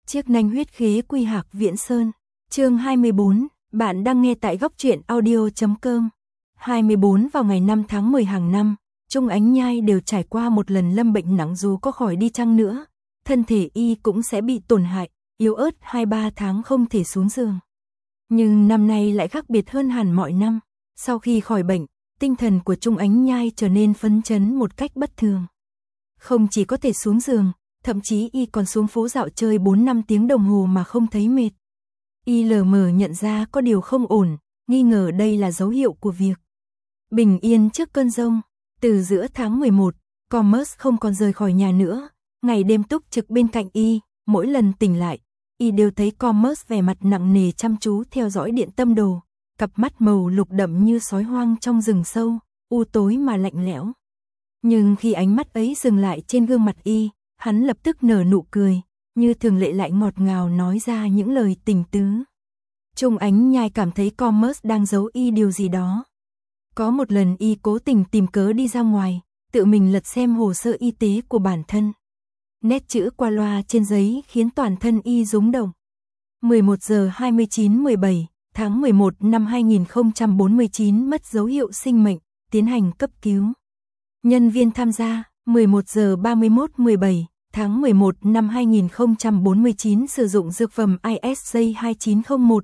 Chiếc nanh huyết khế quy hạc Viễn Sơn. Chương 24, bạn đang nghe tại góc truyện audio.com. 24 vào ngày 5 tháng 10 hàng năm, Trung Ánh Nhai đều trải qua một lần lâm bệnh nặng, dù có khỏi đi chăng nữa, thân thể y cũng sẽ bị tổn hại, yếu ớt 2-3 tháng không thể xuống giường. Nhưng năm nay lại khác biệt hơn hẳn mọi năm, sau khi khỏi bệnh, tinh thần của Trung Ánh Nhai trở nên phấn chấn một cách bất thường. Không chỉ có thể xuống giường, thậm chí y còn xuống phố dạo chơi 4-5 tiếng đồng hồ mà không thấy mệt. Y lờ mờ nhận ra có điều không ổn, nghi ngờ đây là dấu hiệu của việc bình yên trước cơn giông. Từ giữa tháng 11, Commerce không còn rời khỏi nhà nữa, ngày đêm túc trực bên cạnh y, mỗi lần tỉnh lại, y đều thấy Commerce vẻ mặt nặng nề chăm chú theo dõi điện tâm đồ, cặp mắt màu lục đậm như sói hoang trong rừng sâu, u tối mà lạnh lẽo. Nhưng khi ánh mắt ấy dừng lại trên gương mặt y, hắn lập tức nở nụ cười, như thường lệ lại ngọt ngào nói ra những lời tình tứ. Trung Ánh Nhai cảm thấy Commerce đang giấu y điều gì đó. Có một lần y cố tình tìm cớ đi ra ngoài, tự mình lật xem hồ sơ y tế của bản thân. Nét chữ qua loa trên giấy khiến toàn thân y rúng động. 11 giờ 29-17 tháng 11 năm 2049 mất dấu hiệu sinh mệnh, tiến hành cấp cứu. Nhân viên tham gia, 11 giờ 31-17 tháng 11 năm 2049 sử dụng dược phẩm ISJ 2901,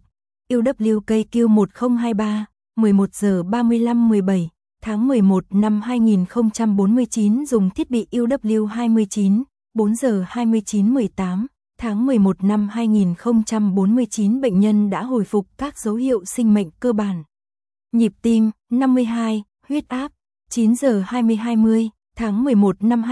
UWKQ1023, 11 giờ 35-17 tháng 11 năm 2049 dùng thiết bị UW29, 4 giờ 29-18 tháng 11 năm 2049 bệnh nhân đã hồi phục các dấu hiệu sinh mệnh cơ bản. Nhịp tim, 52, huyết áp, 9 giờ 20-20 tháng 11 năm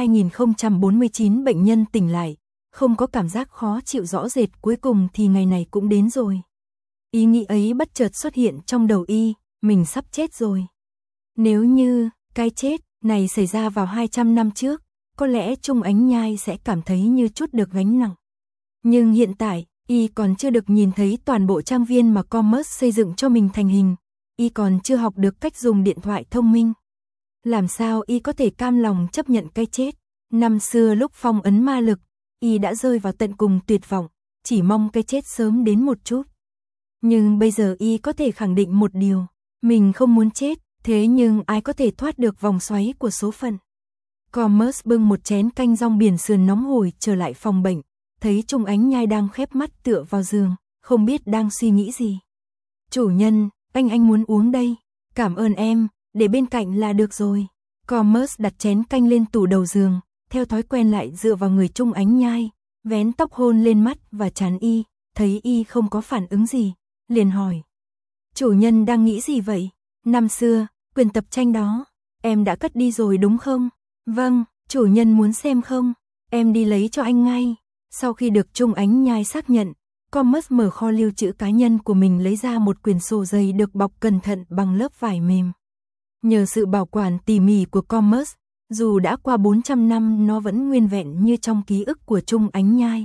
2049 bệnh nhân tỉnh lại, không có cảm giác khó chịu rõ rệt, cuối cùng thì ngày này cũng đến rồi. Ý nghĩ ấy bất chợt xuất hiện trong đầu y, mình sắp chết rồi. Nếu như cái chết này xảy ra vào 200 năm trước, có lẽ Trung Ánh Nhai sẽ cảm thấy như chút được gánh nặng. Nhưng hiện tại, y còn chưa được nhìn thấy toàn bộ trang viên mà Commerce xây dựng cho mình thành hình, y còn chưa học được cách dùng điện thoại thông minh. Làm sao y có thể cam lòng chấp nhận cái chết? Năm xưa lúc phong ấn ma lực, y đã rơi vào tận cùng tuyệt vọng, chỉ mong cái chết sớm đến một chút. Nhưng bây giờ y có thể khẳng định một điều, mình không muốn chết, thế nhưng ai có thể thoát được vòng xoáy của số phận. Commerce bưng một chén canh rong biển sườn nóng hổi trở lại phòng bệnh, thấy Trung Ánh Nhai đang khép mắt tựa vào giường, không biết đang suy nghĩ gì. Chủ nhân, anh muốn uống đây. Cảm ơn em, để bên cạnh là được rồi. Commerce đặt chén canh lên tủ đầu giường, theo thói quen lại dựa vào người Trung Ánh Nhai, vén tóc hôn lên mắt và trán y, thấy y không có phản ứng gì, liền hỏi. Chủ nhân đang nghĩ gì vậy? Năm xưa, quyển tập tranh đó, em đã cất đi rồi đúng không? Vâng, chủ nhân muốn xem không? Em đi lấy cho anh ngay. Sau khi được Trung Ánh Nhai xác nhận, Commerce mở kho lưu trữ cá nhân của mình, lấy ra một quyển sổ dày được bọc cẩn thận bằng lớp vải mềm. Nhờ sự bảo quản tỉ mỉ của Commerce, dù đã qua 400 năm nó vẫn nguyên vẹn như trong ký ức của Trung Ánh Nhai.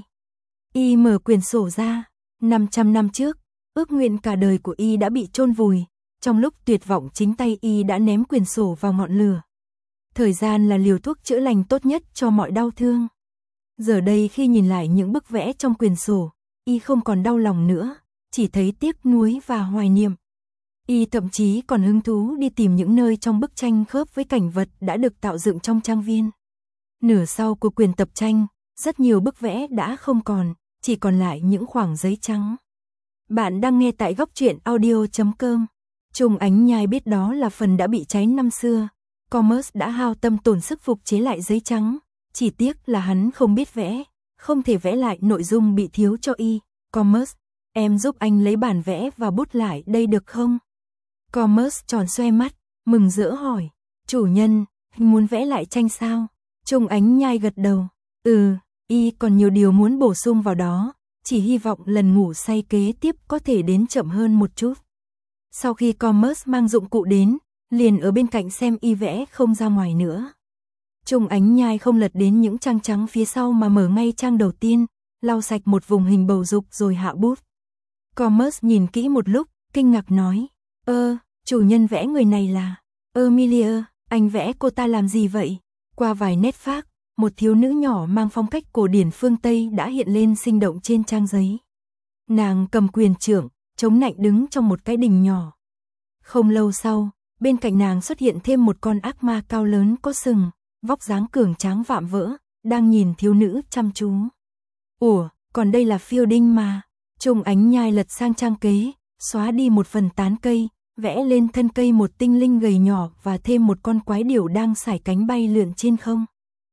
Y mở quyển sổ ra, 500 năm trước, ước nguyện cả đời của y đã bị chôn vùi, trong lúc tuyệt vọng chính tay y đã ném quyển sổ vào ngọn lửa. Thời gian là liều thuốc chữa lành tốt nhất cho mọi đau thương. Giờ đây khi nhìn lại những bức vẽ trong quyển sổ, y không còn đau lòng nữa, chỉ thấy tiếc nuối và hoài niệm. Y thậm chí còn hứng thú đi tìm những nơi trong bức tranh khớp với cảnh vật đã được tạo dựng trong trang viên. Nửa sau của quyển tập tranh, rất nhiều bức vẽ đã không còn, chỉ còn lại những khoảng giấy trắng. Bạn đang nghe tại góc truyện audio.com. Trung Ánh Nhai biết đó là phần đã bị cháy năm xưa. Commerce đã hao tâm tổn sức phục chế lại giấy trắng, chỉ tiếc là hắn không biết vẽ, không thể vẽ lại nội dung bị thiếu cho y. Commerce, em giúp anh lấy bản vẽ và bút lại đây được không? Commerce tròn xoe mắt, mừng rỡ hỏi. Chủ nhân, muốn vẽ lại tranh sao? Trung Ánh Nhai gật đầu. Y còn nhiều điều muốn bổ sung vào đó, chỉ hy vọng lần ngủ say kế tiếp có thể đến chậm hơn một chút. Sau khi Commerce mang dụng cụ đến, liền ở bên cạnh xem y vẽ không ra ngoài nữa. Trung Ánh Nhai không lật đến những trang trắng phía sau mà mở ngay trang đầu tiên, lau sạch một vùng hình bầu dục rồi hạ bút. Commerce nhìn kỹ một lúc, kinh ngạc nói. Chủ nhân vẽ người này là Emilia, anh vẽ cô ta làm gì vậy? Qua vài nét phác, một thiếu nữ nhỏ mang phong cách cổ điển phương Tây đã hiện lên sinh động trên trang giấy. Nàng cầm quyền trượng, chống nạnh đứng trong một cái đình nhỏ. Không lâu sau, bên cạnh nàng xuất hiện thêm một con ác ma cao lớn có sừng, vóc dáng cường tráng vạm vỡ, đang nhìn thiếu nữ chăm chú. Ủa, còn đây là Fielding mà. Trung Ánh Nhai lật sang trang kế, xóa đi một phần tán cây, vẽ lên thân cây một tinh linh gầy nhỏ và thêm một con quái điểu đang sải cánh bay lượn trên không.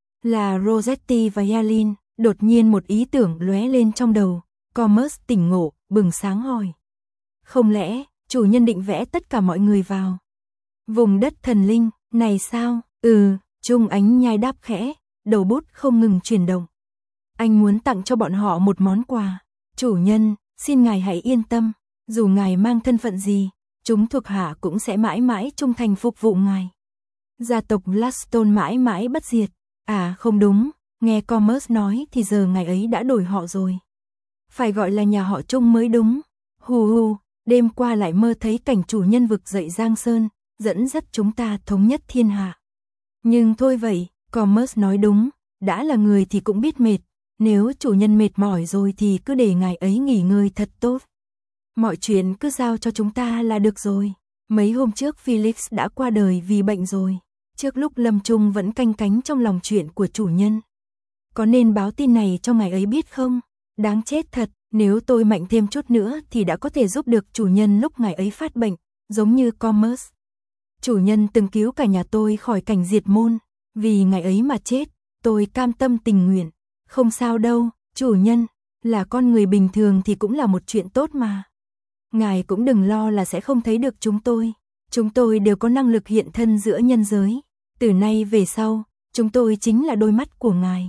Là Rosetti và Yalin, đột nhiên một ý tưởng lóe lên trong đầu, Commerce tỉnh ngộ, bừng sáng hỏi. Không lẽ, chủ nhân định vẽ tất cả mọi người vào vùng đất thần linh, này sao? Trung Ánh Nhai đáp khẽ, đầu bút không ngừng chuyển động. Anh muốn tặng cho bọn họ một món quà. Chủ nhân, xin ngài hãy yên tâm, dù ngài mang thân phận gì, chúng thuộc hạ cũng sẽ mãi mãi trung thành phục vụ ngài. Gia tộc Gladstone mãi mãi bất diệt. À không đúng, nghe Commerce nói thì giờ ngài ấy đã đổi họ rồi. Phải gọi là nhà họ Trung mới đúng. Hù, đêm qua lại mơ thấy cảnh chủ nhân vực dậy Giang Sơn, dẫn dắt chúng ta thống nhất thiên hạ. Nhưng thôi vậy, Commerce nói đúng, đã là người thì cũng biết mệt, nếu chủ nhân mệt mỏi rồi thì cứ để ngài ấy nghỉ ngơi thật tốt. Mọi chuyện cứ giao cho chúng ta là được rồi. Mấy hôm trước Felix đã qua đời vì bệnh rồi. Trước lúc lâm chung vẫn canh cánh trong lòng chuyện của chủ nhân. Có nên báo tin này cho ngài ấy biết không? Đáng chết thật, nếu tôi mạnh thêm chút nữa thì đã có thể giúp được chủ nhân lúc ngài ấy phát bệnh, giống như Commerce. Chủ nhân từng cứu cả nhà tôi khỏi cảnh diệt môn, vì ngài ấy mà chết, tôi cam tâm tình nguyện. Không sao đâu, chủ nhân, là con người bình thường thì cũng là một chuyện tốt mà. Ngài cũng đừng lo là sẽ không thấy được chúng tôi đều có năng lực hiện thân giữa nhân giới. Từ nay về sau, chúng tôi chính là đôi mắt của ngài.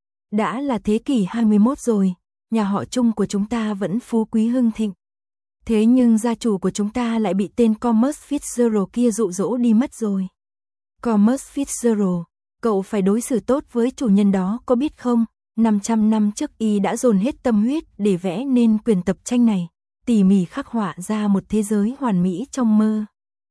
Đã là thế kỷ 21 rồi, nhà họ Trung của chúng ta vẫn phú quý hưng thịnh. Thế nhưng gia chủ của chúng ta lại bị tên Commerce Fitzgerald kia dụ dỗ đi mất rồi. Commerce Fitzgerald, cậu phải đối xử tốt với chủ nhân đó có biết không? 500 năm trước y đã dồn hết tâm huyết để vẽ nên quyền tập tranh này, tỉ mỉ khắc họa ra một thế giới hoàn mỹ trong mơ.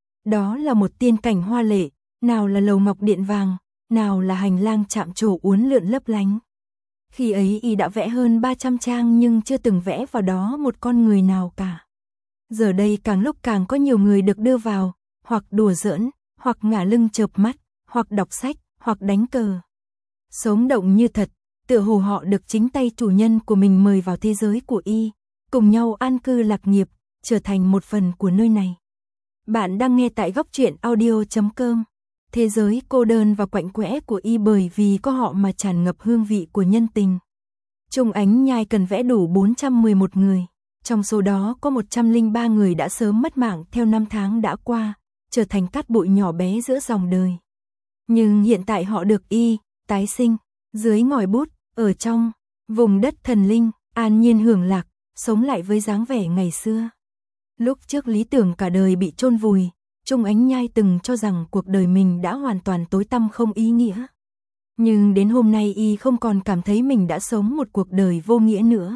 Đó là một tiên cảnh hoa lệ, nào là lầu ngọc điện vàng, nào là hành lang chạm trổ uốn lượn lấp lánh. Khi ấy y đã vẽ hơn 300 trang nhưng chưa từng vẽ vào đó một con người nào cả. Giờ đây càng lúc càng có nhiều người được đưa vào, hoặc đùa giỡn, hoặc ngả lưng chợp mắt, hoặc đọc sách, hoặc đánh cờ. Sống động như thật, tựa hồ họ được chính tay chủ nhân của mình mời vào thế giới của y, cùng nhau an cư lạc nghiệp, trở thành một phần của nơi này. Bạn đang nghe tại góc truyện audio.com. Thế giới cô đơn và quạnh quẽ của y bởi vì có họ mà tràn ngập hương vị của nhân tình. Trung Ánh Nhai cần vẽ đủ 411 người. Trong số đó có 103 người đã sớm mất mạng theo năm tháng đã qua, trở thành cát bụi nhỏ bé giữa dòng đời. Nhưng hiện tại họ được y tái sinh, dưới ngòi bút, ở trong vùng đất thần linh, an nhiên hưởng lạc, sống lại với dáng vẻ ngày xưa. Lúc trước lý tưởng cả đời bị chôn vùi, Trung Ánh Nhai từng cho rằng cuộc đời mình đã hoàn toàn tối tăm không ý nghĩa. Nhưng đến hôm nay y không còn cảm thấy mình đã sống một cuộc đời vô nghĩa nữa.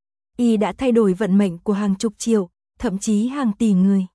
Y đã thay đổi vận mệnh của hàng chục triệu, thậm chí hàng tỷ người.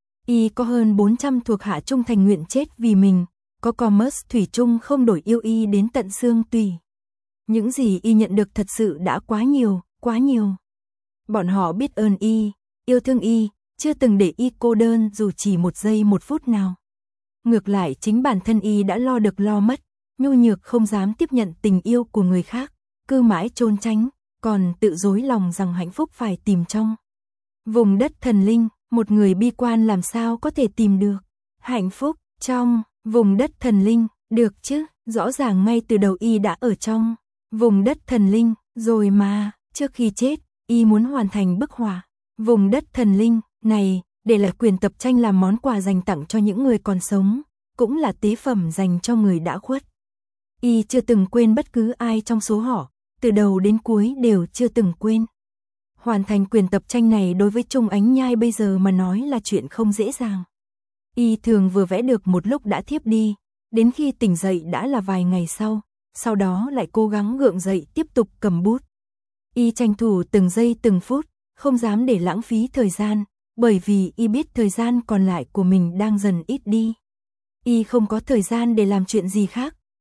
Y có hơn 400 thuộc hạ trung thành nguyện chết vì mình, có Commerce thủy chung không đổi yêu y đến tận xương tủy. Những gì y nhận được thật sự đã quá nhiều, quá nhiều. Bọn họ biết ơn y, yêu thương y, chưa từng để y cô đơn dù chỉ một giây một phút nào. Ngược lại chính bản thân y đã lo được lo mất, nhu nhược không dám tiếp nhận tình yêu của người khác, cứ mãi trốn tránh, còn tự dối lòng rằng hạnh phúc phải tìm trong vùng đất thần linh. Một người bi quan làm sao có thể tìm được hạnh phúc trong vùng đất thần linh, được chứ, rõ ràng ngay từ đầu y đã ở trong vùng đất thần linh rồi mà. Trước khi chết, y muốn hoàn thành bức họa vùng đất thần linh này, để là quyền tập tranh làm món quà dành tặng cho những người còn sống, cũng là tế phẩm dành cho người đã khuất. Y chưa từng quên bất cứ ai trong số họ, từ đầu đến cuối đều chưa từng quên. Hoàn thành quyền tập tranh này đối với Trung Ánh Nhai bây giờ mà nói là chuyện không dễ dàng. Y thường vừa vẽ được một lúc đã thiếp đi, đến khi tỉnh dậy đã là vài ngày sau đó lại cố gắng gượng dậy tiếp tục cầm bút. Y tranh thủ từng giây từng phút, không dám để lãng phí thời gian, bởi vì y biết thời gian còn lại của mình đang dần ít đi. Y không có thời gian để làm chuyện gì khác,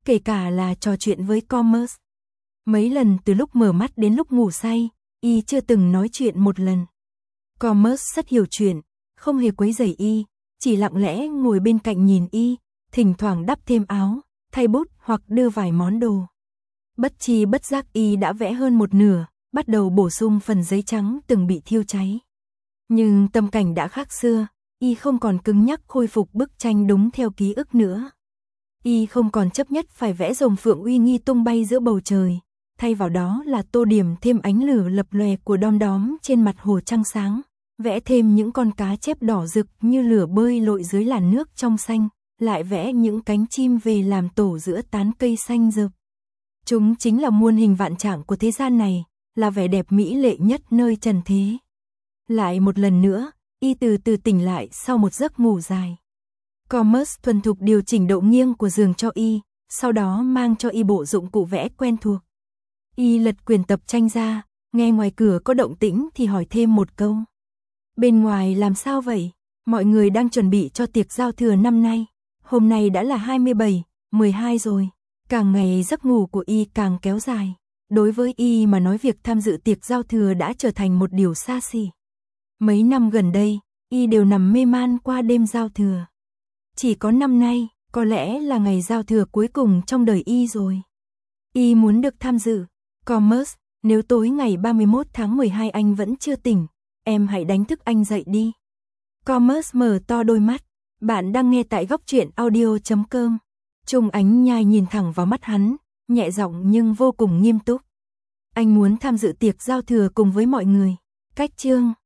kể cả là trò chuyện với Commerce. Mấy lần từ lúc mở mắt đến lúc ngủ say, y chưa từng nói chuyện một lần. Commerce rất hiểu chuyện, không hề quấy rầy y, chỉ lặng lẽ ngồi bên cạnh nhìn y, thỉnh thoảng đắp thêm áo, thay bút hoặc đưa vài món đồ. Bất chi bất giác y đã vẽ hơn một nửa, bắt đầu bổ sung phần giấy trắng từng bị thiêu cháy. Nhưng tâm cảnh đã khác xưa, y không còn cứng nhắc khôi phục bức tranh đúng theo ký ức nữa. Y không còn chấp nhất phải vẽ rồng phượng uy nghi tung bay giữa bầu trời, thay vào đó là tô điểm thêm ánh lửa lập lòe của đom đóm trên mặt hồ trăng sáng, vẽ thêm những con cá chép đỏ rực như lửa bơi lội dưới làn nước trong xanh, lại vẽ những cánh chim về làm tổ giữa tán cây xanh rực. Chúng chính là muôn hình vạn trạng của thế gian này, là vẻ đẹp mỹ lệ nhất nơi trần thế. Lại một lần nữa, y từ từ tỉnh lại sau một giấc ngủ dài. Commerce thuần thục điều chỉnh độ nghiêng của giường cho y, sau đó mang cho y bộ dụng cụ vẽ quen thuộc. Y lật quyển tập tranh ra, nghe ngoài cửa có động tĩnh thì hỏi thêm một câu. Bên ngoài làm sao vậy? Mọi người đang chuẩn bị cho tiệc giao thừa năm nay. Hôm nay đã là 27, 12 rồi. Càng ngày giấc ngủ của y càng kéo dài. Đối với y mà nói việc tham dự tiệc giao thừa đã trở thành một điều xa xỉ. Mấy năm gần đây, y đều nằm mê man qua đêm giao thừa. Chỉ có năm nay, có lẽ là ngày giao thừa cuối cùng trong đời y rồi. Y muốn được tham dự. Commerce, nếu tối ngày 31 tháng 12 anh vẫn chưa tỉnh, em hãy đánh thức anh dậy đi. Commerce mở to đôi mắt. Bạn đang nghe tại góc truyện audio.com. Trung Ánh Nhai nhìn thẳng vào mắt hắn, nhẹ giọng nhưng vô cùng nghiêm túc. Anh muốn tham dự tiệc giao thừa cùng với mọi người. Cách chương